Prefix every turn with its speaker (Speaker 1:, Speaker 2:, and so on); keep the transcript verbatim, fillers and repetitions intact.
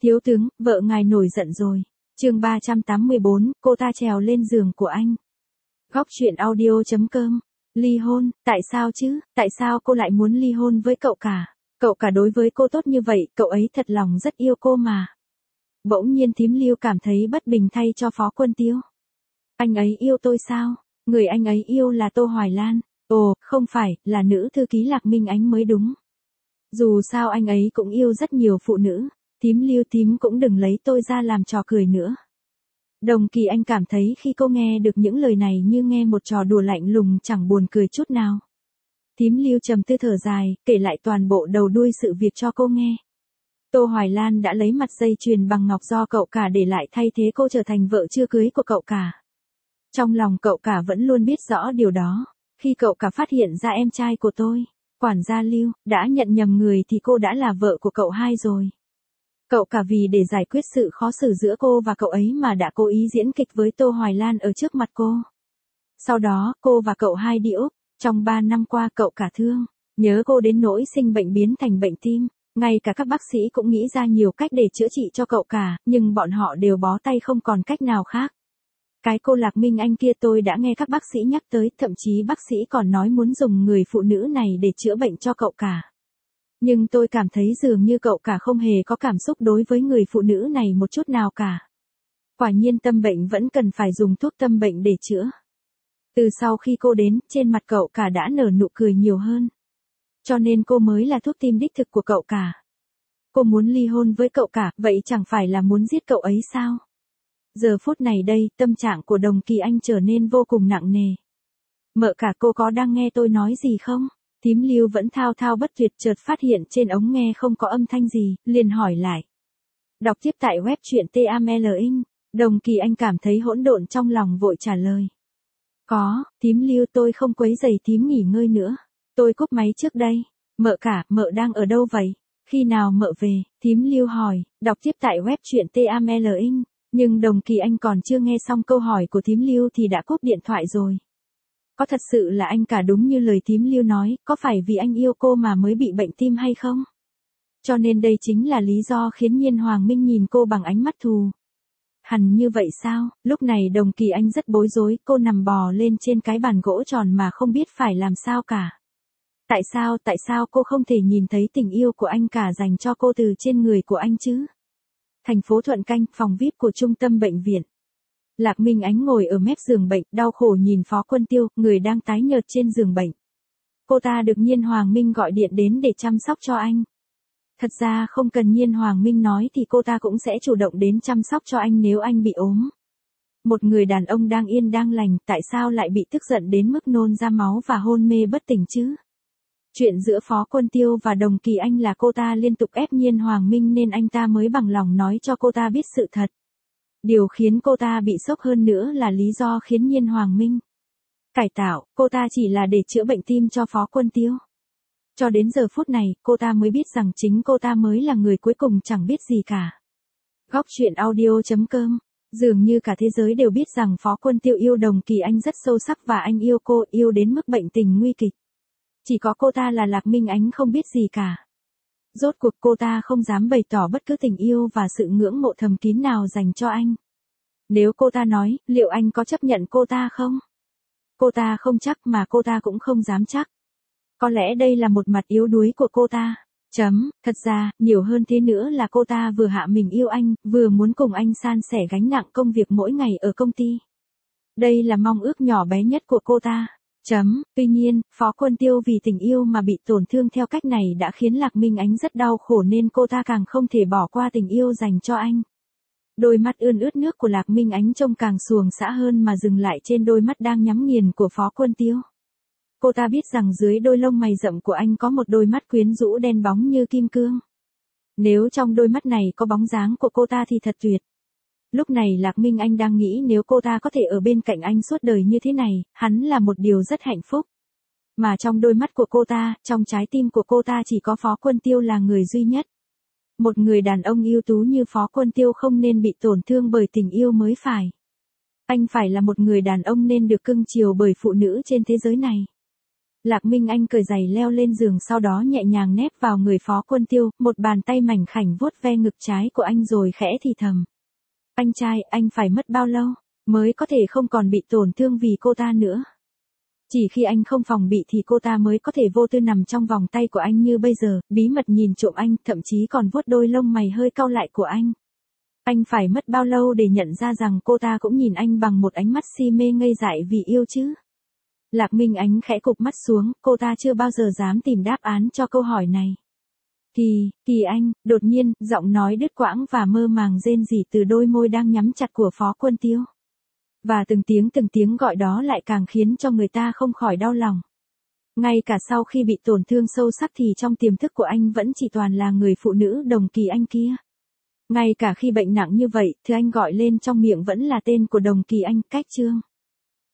Speaker 1: Thiếu tướng, vợ ngài nổi giận rồi. Chương ba trăm tám mươi bốn, cô ta trèo lên giường của anh. Góc truyện audio chấm com. Ly hôn, tại sao chứ, tại sao cô lại muốn ly hôn với cậu cả? Cậu cả đối với cô tốt như vậy, cậu ấy thật lòng rất yêu cô mà. Bỗng nhiên thím Lưu cảm thấy bất bình thay cho Phó Quân Tiêu. Anh ấy yêu tôi sao? Người anh ấy yêu là Tô Hoài Lan. Ồ, không phải, là nữ thư ký Lạc Minh Ánh mới đúng. Dù sao anh ấy cũng yêu rất nhiều phụ nữ. Thím Lưu thím cũng đừng lấy tôi ra làm trò cười nữa. Đồng Kỳ Anh cảm thấy khi cô nghe được những lời này như nghe một trò đùa lạnh lùng chẳng buồn cười chút nào. Thím Lưu trầm tư thở dài, kể lại toàn bộ đầu đuôi sự việc cho cô nghe. Tô Hoài Lan đã lấy mặt dây chuyền bằng ngọc do cậu cả để lại thay thế cô trở thành vợ chưa cưới của cậu cả. Trong lòng cậu cả vẫn luôn biết rõ điều đó. Khi cậu cả phát hiện ra em trai của tôi, quản gia Lưu, đã nhận nhầm người thì cô đã là vợ của cậu hai rồi. Cậu cả vì để giải quyết sự khó xử giữa cô và cậu ấy mà đã cố ý diễn kịch với Tô Hoài Lan ở trước mặt cô. Sau đó, cô và cậu hai đi Úc. Trong ba năm qua cậu cả thương, nhớ cô đến nỗi sinh bệnh biến thành bệnh tim. Ngay cả các bác sĩ cũng nghĩ ra nhiều cách để chữa trị cho cậu cả, nhưng bọn họ đều bó tay không còn cách nào khác. Cái cô Lạc Minh Anh kia tôi đã nghe các bác sĩ nhắc tới, thậm chí bác sĩ còn nói muốn dùng người phụ nữ này để chữa bệnh cho cậu cả. Nhưng tôi cảm thấy dường như cậu cả không hề có cảm xúc đối với người phụ nữ này một chút nào cả. Quả nhiên tâm bệnh vẫn cần phải dùng thuốc tâm bệnh để chữa. Từ sau khi cô đến, trên mặt cậu cả đã nở nụ cười nhiều hơn. Cho nên cô mới là thuốc tim đích thực của cậu cả. Cô muốn ly hôn với cậu cả, vậy chẳng phải là muốn giết cậu ấy sao? Giờ phút này đây, tâm trạng của Đồng Kỳ Anh trở nên vô cùng nặng nề. Mợ cả, cô có đang nghe tôi nói gì không? Thím Lưu vẫn thao thao bất tuyệt, chợt phát hiện trên ống nghe không có âm thanh gì, liền hỏi lại. Đọc tiếp tại web truyện tê a em lờ inh. Đồng Kỳ Anh cảm thấy hỗn độn trong lòng vội trả lời. Có, thím Lưu, tôi không quấy rầy thím nghỉ ngơi nữa. Tôi cúp máy trước đây. Mợ cả, mợ đang ở đâu vậy? Khi nào mợ về? Thím Lưu hỏi. Đọc tiếp tại web truyện tê a em lờ inh. Nhưng Đồng Kỳ Anh còn chưa nghe xong câu hỏi của thím Lưu thì đã cúp điện thoại rồi. Có thật sự là anh cả đúng như lời thím Lưu nói, có phải vì anh yêu cô mà mới bị bệnh tim hay không? Cho nên đây chính là lý do khiến Nhiên Hoàng Minh nhìn cô bằng ánh mắt thù. Hẳn như vậy sao? Lúc này Đồng Kỳ Anh rất bối rối, cô nằm bò lên trên cái bàn gỗ tròn mà không biết phải làm sao cả. Tại sao, tại sao cô không thể nhìn thấy tình yêu của anh cả dành cho cô từ trên người của anh chứ? Thành phố Thuận Canh, phòng vi ai pi của trung tâm bệnh viện. Lạc Minh Ánh ngồi ở mép giường bệnh, đau khổ nhìn Phó Quân Tiêu, người đang tái nhợt trên giường bệnh. Cô ta được Nhiên Hoàng Minh gọi điện đến để chăm sóc cho anh. Thật ra không cần Nhiên Hoàng Minh nói thì cô ta cũng sẽ chủ động đến chăm sóc cho anh nếu anh bị ốm. Một người đàn ông đang yên đang lành, tại sao lại bị tức giận đến mức nôn ra máu và hôn mê bất tỉnh chứ? Chuyện giữa Phó Quân Tiêu và Đồng Kỳ Anh là cô ta liên tục ép Nhiên Hoàng Minh nên anh ta mới bằng lòng nói cho cô ta biết sự thật. Điều khiến cô ta bị sốc hơn nữa là lý do khiến Nhiên Hoàng Minh cải tạo, cô ta chỉ là để chữa bệnh tim cho Phó Quân Tiêu. Cho đến giờ phút này, cô ta mới biết rằng chính cô ta mới là người cuối cùng chẳng biết gì cả. Góc truyện audio chấm com. Dường như cả thế giới đều biết rằng Phó Quân Tiêu yêu Đồng Kỳ Anh rất sâu sắc và anh yêu cô, yêu đến mức bệnh tình nguy kịch. Chỉ có cô ta là Lạc Minh Ánh không biết gì cả. Rốt cuộc cô ta không dám bày tỏ bất cứ tình yêu và sự ngưỡng mộ thầm kín nào dành cho anh. Nếu cô ta nói, liệu anh có chấp nhận cô ta không? Cô ta không chắc mà cô ta cũng không dám chắc. Có lẽ đây là một mặt yếu đuối của cô ta. Chấm, thật ra, nhiều hơn thế nữa là cô ta vừa hạ mình yêu anh, vừa muốn cùng anh san sẻ gánh nặng công việc mỗi ngày ở công ty. Đây là mong ước nhỏ bé nhất của cô ta. Chấm, tuy nhiên, Phó Quân Tiêu vì tình yêu mà bị tổn thương theo cách này đã khiến Lạc Minh Ánh rất đau khổ nên cô ta càng không thể bỏ qua tình yêu dành cho anh. Đôi mắt ươn ướt nước của Lạc Minh Ánh trông càng xuồng xã hơn mà dừng lại trên đôi mắt đang nhắm nghiền của Phó Quân Tiêu. Cô ta biết rằng dưới đôi lông mày rậm của anh có một đôi mắt quyến rũ đen bóng như kim cương. Nếu trong đôi mắt này có bóng dáng của cô ta thì thật tuyệt. Lúc này Lạc Minh Anh đang nghĩ nếu cô ta có thể ở bên cạnh anh suốt đời như thế này, hắn là một điều rất hạnh phúc. Mà trong đôi mắt của cô ta, trong trái tim của cô ta chỉ có Phó Quân Tiêu là người duy nhất. Một người đàn ông ưu tú như Phó Quân Tiêu không nên bị tổn thương bởi tình yêu mới phải. Anh phải là một người đàn ông nên được cưng chiều bởi phụ nữ trên thế giới này. Lạc Minh Anh cởi giày leo lên giường, sau đó nhẹ nhàng nép vào người Phó Quân Tiêu, một bàn tay mảnh khảnh vuốt ve ngực trái của anh rồi khẽ thì thầm. Anh trai, anh phải mất bao lâu mới có thể không còn bị tổn thương vì cô ta nữa? Chỉ khi anh không phòng bị thì cô ta mới có thể vô tư nằm trong vòng tay của anh như bây giờ, bí mật nhìn trộm anh, thậm chí còn vuốt đôi lông mày hơi cau lại của anh. Anh phải mất bao lâu để nhận ra rằng cô ta cũng nhìn anh bằng một ánh mắt si mê ngây dại vì yêu chứ? Lạc Minh Ánh khẽ cụp mắt xuống, cô ta chưa bao giờ dám tìm đáp án cho câu hỏi này. Kỳ, Kỳ anh, đột nhiên, giọng nói đứt quãng và mơ màng rên rỉ từ đôi môi đang nhắm chặt của Phó Quân Tiêu. Và từng tiếng từng tiếng gọi đó lại càng khiến cho người ta không khỏi đau lòng. Ngay cả sau khi bị tổn thương sâu sắc thì trong tiềm thức của anh vẫn chỉ toàn là người phụ nữ Đồng Kỳ Anh kia. Ngay cả khi bệnh nặng như vậy, thứ anh gọi lên trong miệng vẫn là tên của Đồng Kỳ Anh, Cách Trương.